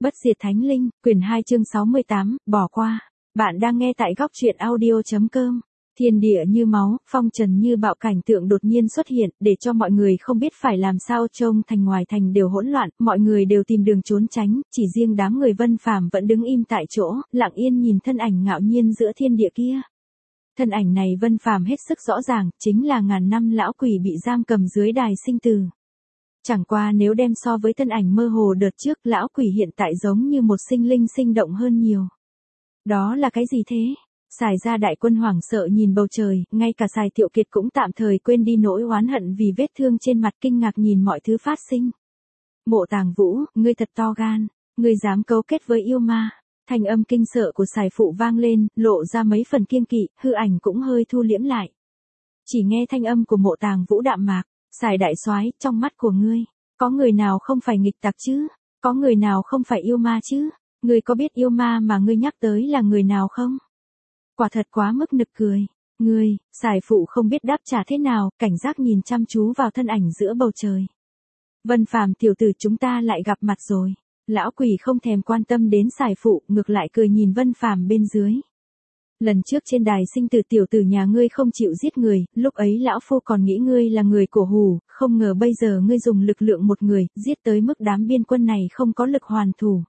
Bất diệt thánh linh, quyển 2 chương 68, bỏ qua. Bạn đang nghe tại góc truyện audio.com. Thiên địa như máu, phong trần như bạo, cảnh tượng đột nhiên xuất hiện, để cho mọi người không biết phải làm sao, trông thành ngoài thành đều hỗn loạn, mọi người đều tìm đường trốn tránh, chỉ riêng đám người Vân Phàm vẫn đứng im tại chỗ, lặng yên nhìn thân ảnh ngạo nhiên giữa thiên địa kia. Thân ảnh này Vân Phàm hết sức rõ ràng, chính là ngàn năm lão quỷ bị giam cầm dưới đài sinh tử. Chẳng qua nếu đem so với thân ảnh mơ hồ đợt trước, lão quỷ hiện tại giống như một sinh linh sinh động hơn nhiều. Đó là cái gì thế? Sài Gia đại quân hoảng sợ nhìn bầu trời, ngay cả Sài Thiệu Kiệt cũng tạm thời quên đi nỗi oán hận vì vết thương trên mặt, kinh ngạc nhìn mọi thứ phát sinh. Mộ Tàng Vũ, ngươi thật to gan, ngươi dám cấu kết với yêu ma. Thanh âm kinh sợ của Sài Phụ vang lên, lộ ra mấy phần kiêng kỵ, hư ảnh cũng hơi thu liễm lại. Chỉ nghe thanh âm của Mộ Tàng Vũ đạm mạc. Sài đại soái, trong mắt của ngươi, có người nào không phải nghịch tặc chứ? Có người nào không phải yêu ma chứ? Ngươi có biết yêu ma mà ngươi nhắc tới là người nào không? Quả thật quá mức nực cười. Ngươi, Sài Phụ không biết đáp trả thế nào, cảnh giác nhìn chăm chú vào thân ảnh giữa bầu trời. Vân Phàm tiểu tử, chúng ta lại gặp mặt rồi. Lão quỷ không thèm quan tâm đến Sài Phụ, ngược lại cười nhìn Vân Phàm bên dưới. Lần trước trên đài sinh tử tiểu tử nhà ngươi không chịu giết người, lúc ấy lão phu còn nghĩ ngươi là người cổ hủ, không ngờ bây giờ ngươi dùng lực lượng một người, giết tới mức đám biên quân này không có lực hoàn thủ.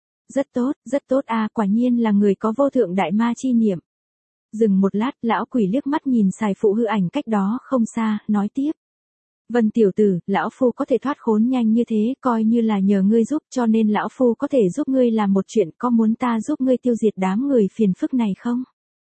Rất tốt a, quả nhiên là người có vô thượng đại ma chi niệm. Dừng một lát, lão quỷ liếc mắt nhìn Sài Phụ hư ảnh cách đó không xa, nói tiếp. Vân tiểu tử, lão phu có thể thoát khốn nhanh như thế, coi như là nhờ ngươi giúp, cho nên lão phu có thể giúp ngươi làm một chuyện, có muốn ta giúp ngươi tiêu diệt đám người phiền phức này không?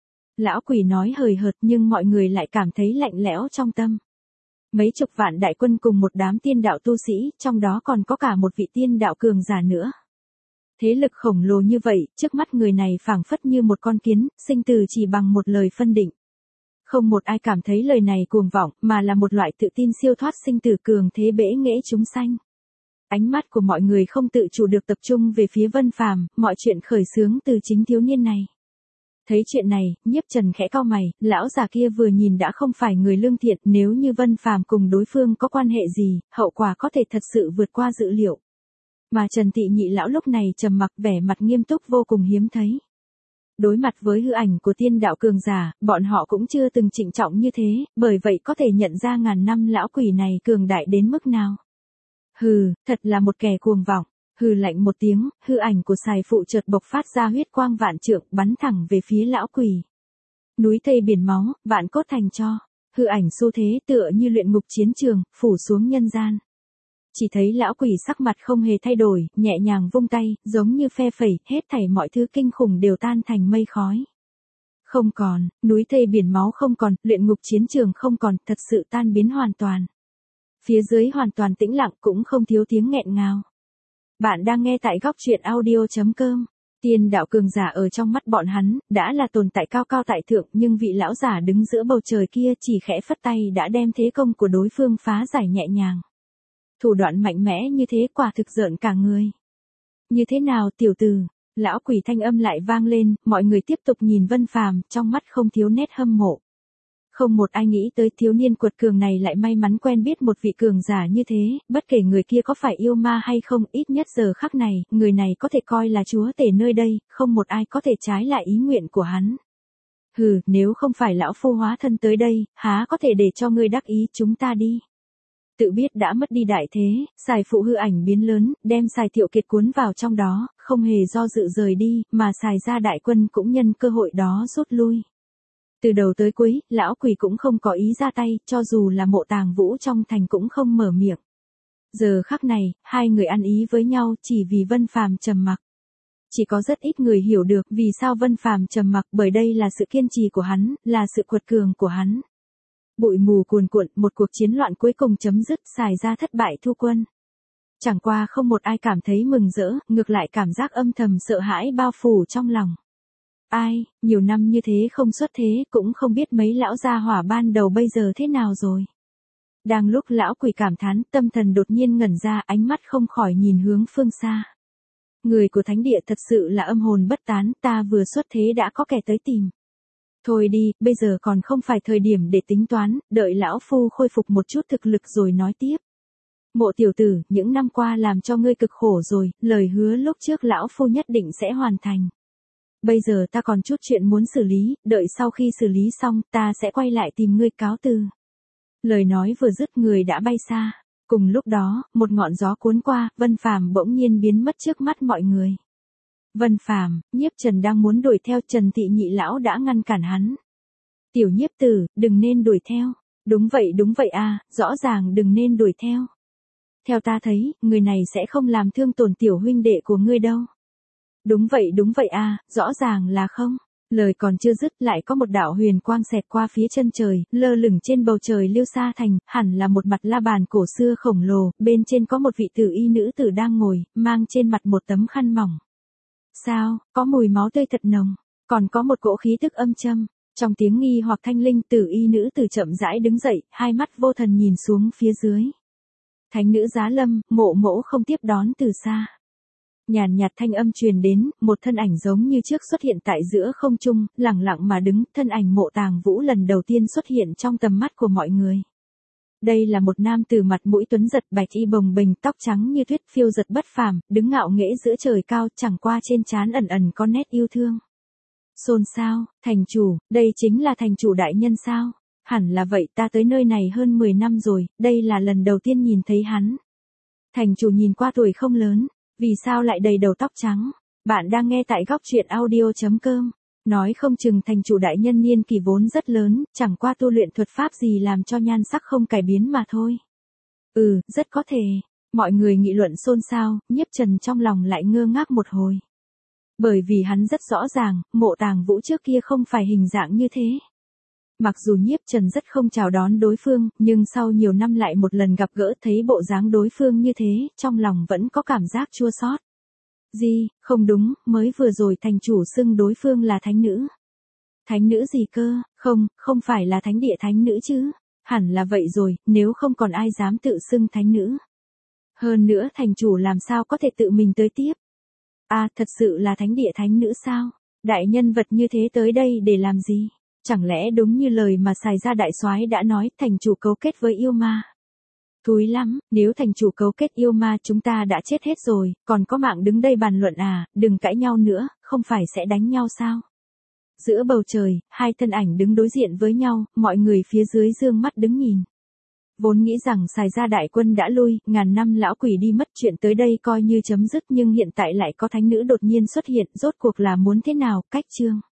Lão quỷ nói hời hợt nhưng mọi người lại cảm thấy lạnh lẽo trong tâm. Mấy chục vạn đại quân cùng một đám tiên đạo tu sĩ, trong đó còn có cả một vị tiên đạo cường giả nữa. Thế lực khổng lồ như vậy, trước mắt người này phảng phất như một con kiến, sinh tử chỉ bằng một lời phân định. Không một ai cảm thấy lời này cuồng vọng, mà là một loại tự tin siêu thoát sinh tử, cường thế bẽ nghễ chúng sanh. Ánh mắt của mọi người không tự chủ được tập trung về phía Vân Phàm, mọi chuyện khởi xướng từ chính thiếu niên này. Thấy chuyện này, Nhiếp Trần khẽ cau mày, lão già kia vừa nhìn đã không phải người lương thiện, nếu như Vân Phàm cùng đối phương có quan hệ gì, hậu quả có thể thật sự vượt qua dự liệu. Mà Trần Thị Nhị lão lúc này trầm mặc, vẻ mặt nghiêm túc vô cùng hiếm thấy. Đối mặt với hư ảnh của tiên đạo cường giả, bọn họ cũng chưa từng trịnh trọng như thế, bởi vậy có thể nhận ra ngàn năm lão quỷ này cường đại đến mức nào. Hừ, thật là một kẻ cuồng vọng. Hừ lạnh một tiếng, hư ảnh của Sài Phụ chợt bộc phát ra huyết quang vạn trượng, bắn thẳng về phía lão quỷ. Núi thây biển máu, vạn cốt thành tro. Hư ảnh xu thế tựa như luyện ngục chiến trường, phủ xuống nhân gian. Chỉ thấy lão quỷ sắc mặt không hề thay đổi, nhẹ nhàng vung tay, giống như phe phẩy, hết thảy mọi thứ kinh khủng đều tan thành mây khói. Không còn, núi thây biển máu không còn, luyện ngục chiến trường không còn, thật sự tan biến hoàn toàn. Phía dưới hoàn toàn tĩnh lặng, cũng không thiếu tiếng nghẹn ngào. Bạn đang nghe tại góc truyện audio.com. Tiên đạo cường giả ở trong mắt bọn hắn, đã là tồn tại cao cao tại thượng, nhưng vị lão giả đứng giữa bầu trời kia chỉ khẽ phất tay đã đem thế công của đối phương phá giải nhẹ nhàng. Thủ đoạn mạnh mẽ như thế quả thực rợn cả người. Như thế nào tiểu tử? Lão quỷ thanh âm lại vang lên, mọi người tiếp tục nhìn Vân Phàm, trong mắt không thiếu nét hâm mộ. Không một ai nghĩ tới thiếu niên quật cường này lại may mắn quen biết một vị cường giả như thế, bất kể người kia có phải yêu ma hay không, ít nhất giờ khắc này, người này có thể coi là chúa tể nơi đây, không một ai có thể trái lại ý nguyện của hắn. Hừ, nếu không phải lão phu hóa thân tới đây, há có thể để cho ngươi đắc ý, chúng ta đi. Tự biết đã mất đi đại thế, Sài Phụ hư ảnh biến lớn, đem Sài Thiệu Kiệt cuốn vào trong đó, không hề do dự rời đi, mà Sài Gia đại quân cũng nhân cơ hội đó rút lui. Từ đầu tới cuối, lão quỷ cũng không có ý ra tay, cho dù là Mộ Tàng Vũ trong thành cũng không mở miệng. Giờ khắc này, hai người ăn ý với nhau chỉ vì Vân Phàm trầm mặc. Chỉ có rất ít người hiểu được vì sao Vân Phàm trầm mặc, bởi đây là sự kiên trì của hắn, là sự quật cường của hắn. Bụi mù cuồn cuộn, một cuộc chiến loạn cuối cùng chấm dứt, Sài Gia thất bại thu quân. Chẳng qua không một ai cảm thấy mừng rỡ, ngược lại cảm giác âm thầm sợ hãi bao phủ trong lòng. Ai, nhiều năm như thế không xuất thế, cũng không biết mấy lão gia hỏa ban đầu bây giờ thế nào rồi. Đang lúc lão quỷ cảm thán, tâm thần đột nhiên ngẩn ra, ánh mắt không khỏi nhìn hướng phương xa. Người của thánh địa thật sự là âm hồn bất tán, ta vừa xuất thế đã có kẻ tới tìm. Thôi đi, bây giờ còn không phải thời điểm để tính toán, đợi lão phu khôi phục một chút thực lực rồi nói tiếp. Mộ tiểu tử, những năm qua làm cho ngươi cực khổ rồi, lời hứa lúc trước lão phu nhất định sẽ hoàn thành. Bây giờ ta còn chút chuyện muốn xử lý, đợi sau khi xử lý xong, ta sẽ quay lại tìm ngươi cáo từ. Lời nói vừa dứt người đã bay xa. Cùng lúc đó, một ngọn gió cuốn qua, Vân Phàm bỗng nhiên biến mất trước mắt mọi người. Vân Phàm, Nhiếp Trần đang muốn đuổi theo, Trần Thị nhị lão đã ngăn cản hắn. Tiểu Nhiếp tử, đừng nên đuổi theo. Đúng vậy à, rõ ràng đừng nên đuổi theo. Theo ta thấy, người này sẽ không làm thương tổn tiểu huynh đệ của ngươi đâu. Đúng vậy à, rõ ràng là không. Lời còn chưa dứt lại có một đạo huyền quang xẹt qua phía chân trời, lơ lửng trên bầu trời Liêu Sa Thành, hẳn là một mặt la bàn cổ xưa khổng lồ, bên trên có một vị tử y nữ tử đang ngồi, mang trên mặt một tấm khăn mỏng. Sao, có mùi máu tươi thật nồng, còn có một cỗ khí tức âm châm. Trong tiếng nghi hoặc thanh linh, tử y nữ tử chậm rãi đứng dậy, hai mắt vô thần nhìn xuống phía dưới. Thánh nữ Giá Lâm, Mộ Mỗ không tiếp đón từ xa. Nhàn nhạt thanh âm truyền đến, một thân ảnh giống như trước xuất hiện tại giữa không trung, lẳng lặng mà đứng, thân ảnh Mộ Tàng Vũ lần đầu tiên xuất hiện trong tầm mắt của mọi người. Đây là một nam tử mặt mũi tuấn giật, bạch y bồng bềnh, tóc trắng như tuyết, phiêu giật bất phàm, đứng ngạo nghễ giữa trời cao, chẳng qua trên trán ẩn ẩn có nét yêu thương. Xôn xao, thành chủ, đây chính là thành chủ đại nhân sao? Hẳn là vậy, ta tới nơi này hơn 10 năm rồi, đây là lần đầu tiên nhìn thấy hắn. Thành chủ nhìn qua tuổi không lớn, vì sao lại đầy đầu tóc trắng? Bạn đang nghe tại góc truyện audio.com. Nói không chừng thành chủ đại nhân niên kỷ vốn rất lớn, chẳng qua tu luyện thuật pháp gì làm cho nhan sắc không cải biến mà thôi. Rất có thể. Mọi người nghị luận xôn xao, Nhiếp Trần trong lòng lại ngơ ngác một hồi. Bởi vì hắn rất rõ ràng, Mộ Tàng Vũ trước kia không phải hình dạng như thế. Mặc dù Nhiếp Trần rất không chào đón đối phương, nhưng sau nhiều năm lại một lần gặp gỡ thấy bộ dáng đối phương như thế, trong lòng vẫn có cảm giác chua xót. Gì, không đúng, mới vừa rồi thành chủ xưng đối phương là thánh nữ. Thánh nữ gì cơ, không phải là thánh địa thánh nữ chứ. Hẳn là vậy rồi, nếu không còn ai dám tự xưng thánh nữ. Hơn nữa thành chủ làm sao có thể tự mình tới tiếp. Thật sự là thánh địa thánh nữ sao? Đại nhân vật như thế tới đây để làm gì? Chẳng lẽ đúng như lời mà Sài Gia đại soái đã nói, thành chủ cấu kết với yêu ma? Thúi lắm, nếu thành chủ cấu kết yêu ma chúng ta đã chết hết rồi, còn có mạng đứng đây bàn luận à, đừng cãi nhau nữa, không phải sẽ đánh nhau sao? Giữa bầu trời, hai thân ảnh đứng đối diện với nhau, mọi người phía dưới dương mắt đứng nhìn. Vốn nghĩ rằng Sài Gia đại quân đã lui, ngàn năm lão quỷ đi mất, chuyện tới đây coi như chấm dứt, nhưng hiện tại lại có thánh nữ đột nhiên xuất hiện, rốt cuộc là muốn thế nào, cách chương.